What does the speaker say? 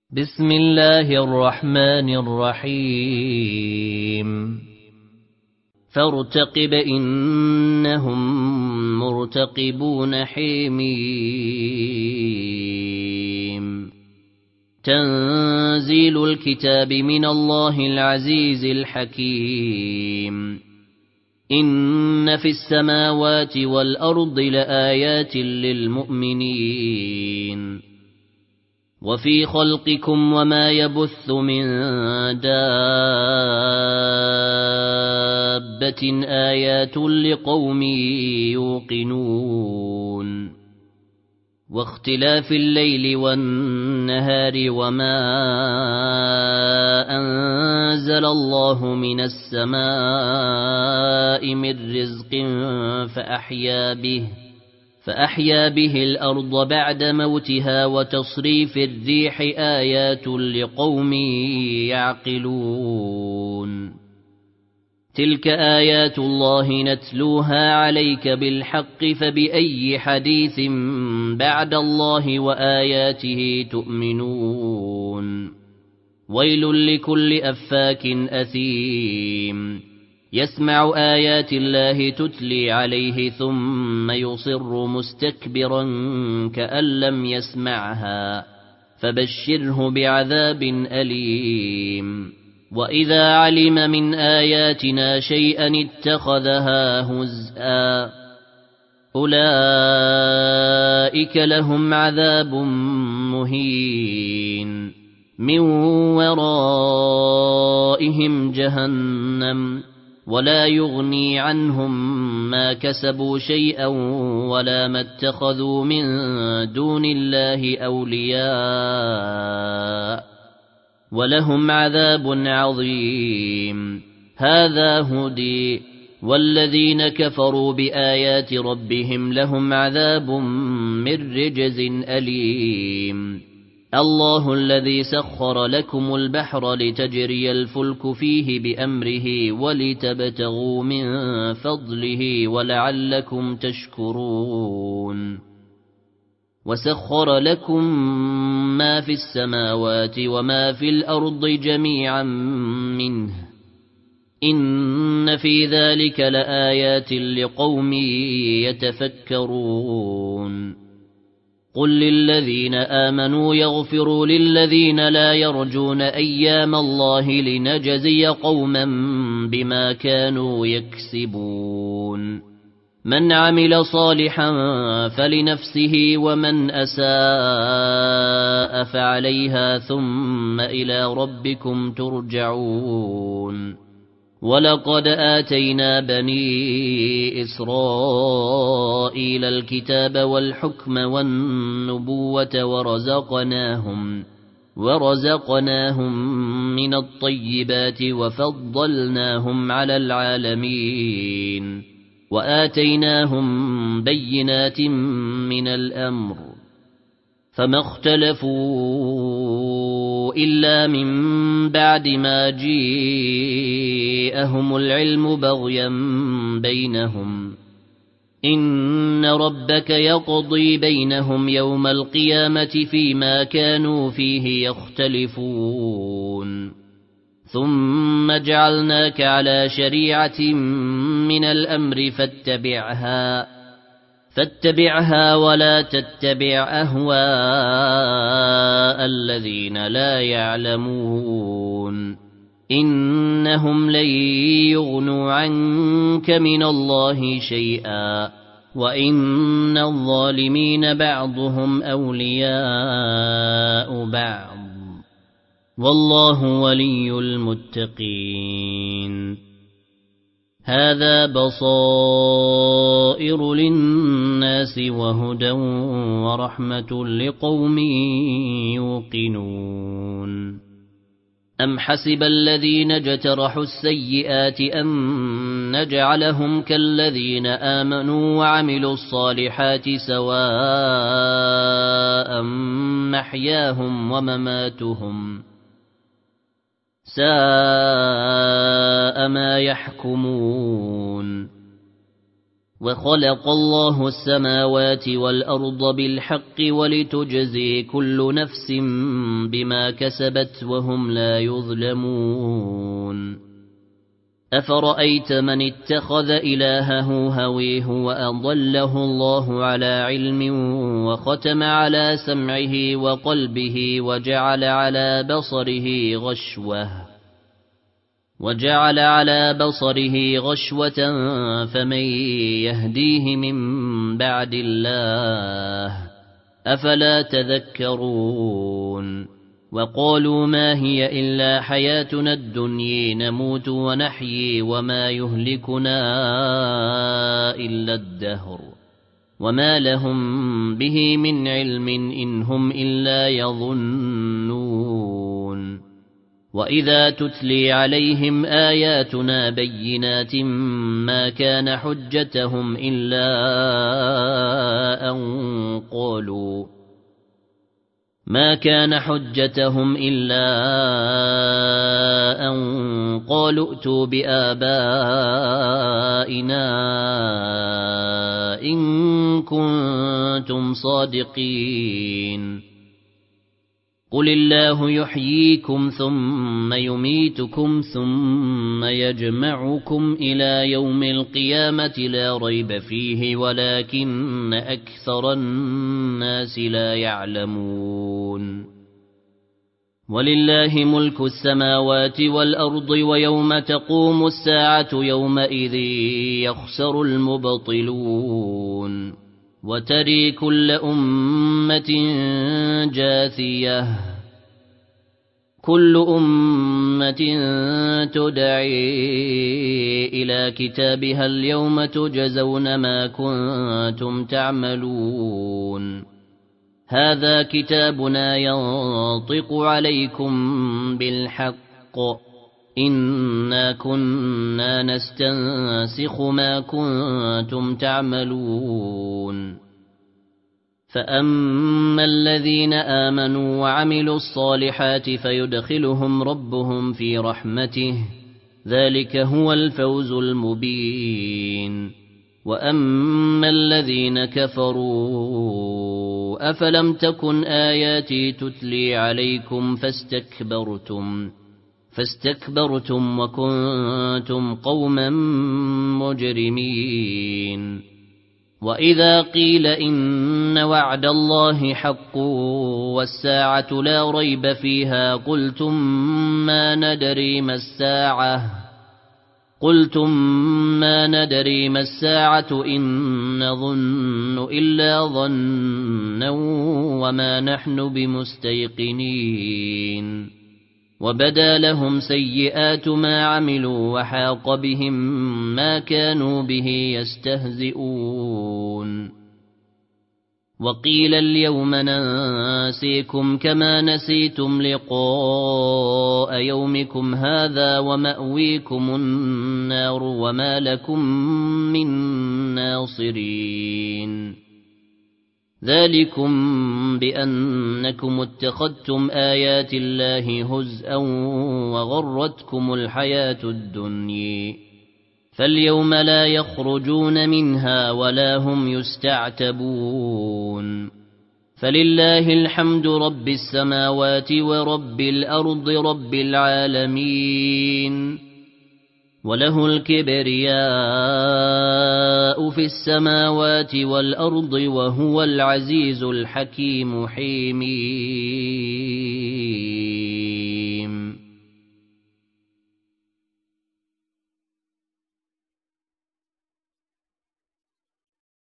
بسم الله الرحمن الرحيم فارتقب إنهم مرتقبون حميم تنزيل الكتاب من الله العزيز الحكيم إن في السماوات والأرض لآيات للمؤمنين وفي خلقكم وما يبث من دابة آيات لقوم يوقنون واختلاف الليل والنهار وما أنزل الله من السماء من رزق فأحيا به الأرض بعد موتها وتصريف الريح آيات لقوم يعقلون تلك آيات الله نتلوها عليك بالحق فبأي حديث بعد الله وآياته تؤمنون ويل لكل أفاك أثيم يسمع آيات الله تتلي عليه ثم يصر مستكبرا كأن لم يسمعها فبشره بعذاب أليم وإذا علم من آياتنا شيئا اتخذها هزءا أولئك لهم عذاب مهين من ورائهم جهنم ولا يغني عنهم ما كسبوا شيئا ولا ما اتخذوا من دون الله أولياء ولهم عذاب عظيم هذا هدي والذين كفروا بآيات ربهم لهم عذاب من رجز أليم الله الذي سخر لكم البحر لتجري الفلك فيه بأمره ولتبتغوا من فضله ولعلكم تشكرون وسخر لكم ما في السماوات وما في الأرض جميعا منه إن في ذلك لآيات لقوم يتفكرون قل للذين آمنوا يغفروا للذين لا يرجون أيام الله لنجزي قوما بما كانوا يكسبون من عمل صالحا فلنفسه ومن أساء فعليها ثم إلى ربكم ترجعون ولقد آتينا بني إسرائيل الكتاب والحكم والنبوة ورزقناهم من الطيبات وفضلناهم على العالمين وآتيناهم بينات من الأمر فما اختلفوا إلا من بعد ما جاءهم العلم بغيا بينهم إن ربك يقضي بينهم يوم القيامة فيما كانوا فيه يختلفون ثم جعلناك على شريعة من الأمر فاتبعها ولا تتبع أهواء الذين لا يعلمون إنهم لن يغنوا عنك من الله شيئا وإن الظالمين بعضهم أولياء بعض والله ولي المتقين هذا بصائر للناس وهدى ورحمة لقوم يوقنون أم حسب الذين اجترحوا السيئات أن نجعلهم كالذين آمنوا وعملوا الصالحات سواء محياهم ومماتهم ساء ما يحكمون وخلق الله السماوات والأرض بالحق ولتجزي كل نفس بما كسبت وهم لا يظلمون أفرأيت من اتخذ إلهه هويه وأضله الله على علم وختم على سمعه وقلبه وجعل على بصره غشوة فمن يهديه من بعد الله أفلا تذكرون وقالوا ما هي إلا حياتنا الدنيا نموت ونحيي وما يهلكنا إلا الدهر وما لهم به من علم إن هم إلا يظنون وإذا تتلي عليهم آياتنا بينات ما كان حجتهم إلا أن قالوا ائتوا بآبائنا إن كنتم صادقين قل الله يحييكم ثم يميتكم ثم يجمعكم إلى يوم القيامة لا ريب فيه ولكن أكثر الناس لا يعلمون ولله ملك السماوات والأرض ويوم تقوم الساعة يومئذ يخسر المبطلون وتري كل أمة جاثية كل أمة تدعي إلى كتابها اليوم تجزون ما كنتم تعملون هذا كتابنا ينطق عليكم بالحق إنا كنا نستنسخ ما كنتم تعملون فأما الذين آمنوا وعملوا الصالحات فيدخلهم ربهم في رحمته ذلك هو الفوز المبين وأما الذين كفروا أفلم تكن آياتي تتلي عليكم فاستكبرتم وكنتم قوما مجرمين وإذا قيل إن وعد الله حق والساعة لا ريب فيها قلتم ما ندري ما الساعة إن نظن إلا ظنا وما نحن بمستيقنين وبدا لهم سيئات ما عملوا وحاق بهم ما كانوا به يستهزئون وقيل اليوم ننسيكم كما نسيتم لقاء يومكم هذا ومأويكم النار وما لكم من ناصرين ذلكم بأنكم اتخذتم آيات الله هزءا وغرتكم الحياة الدنيا فاليوم لا يخرجون منها ولا هم يستعتبون فلله الحمد رب السماوات ورب الأرض رب العالمين وله الكبرياء في السماوات والأرض وهو العزيز الحكيم حميد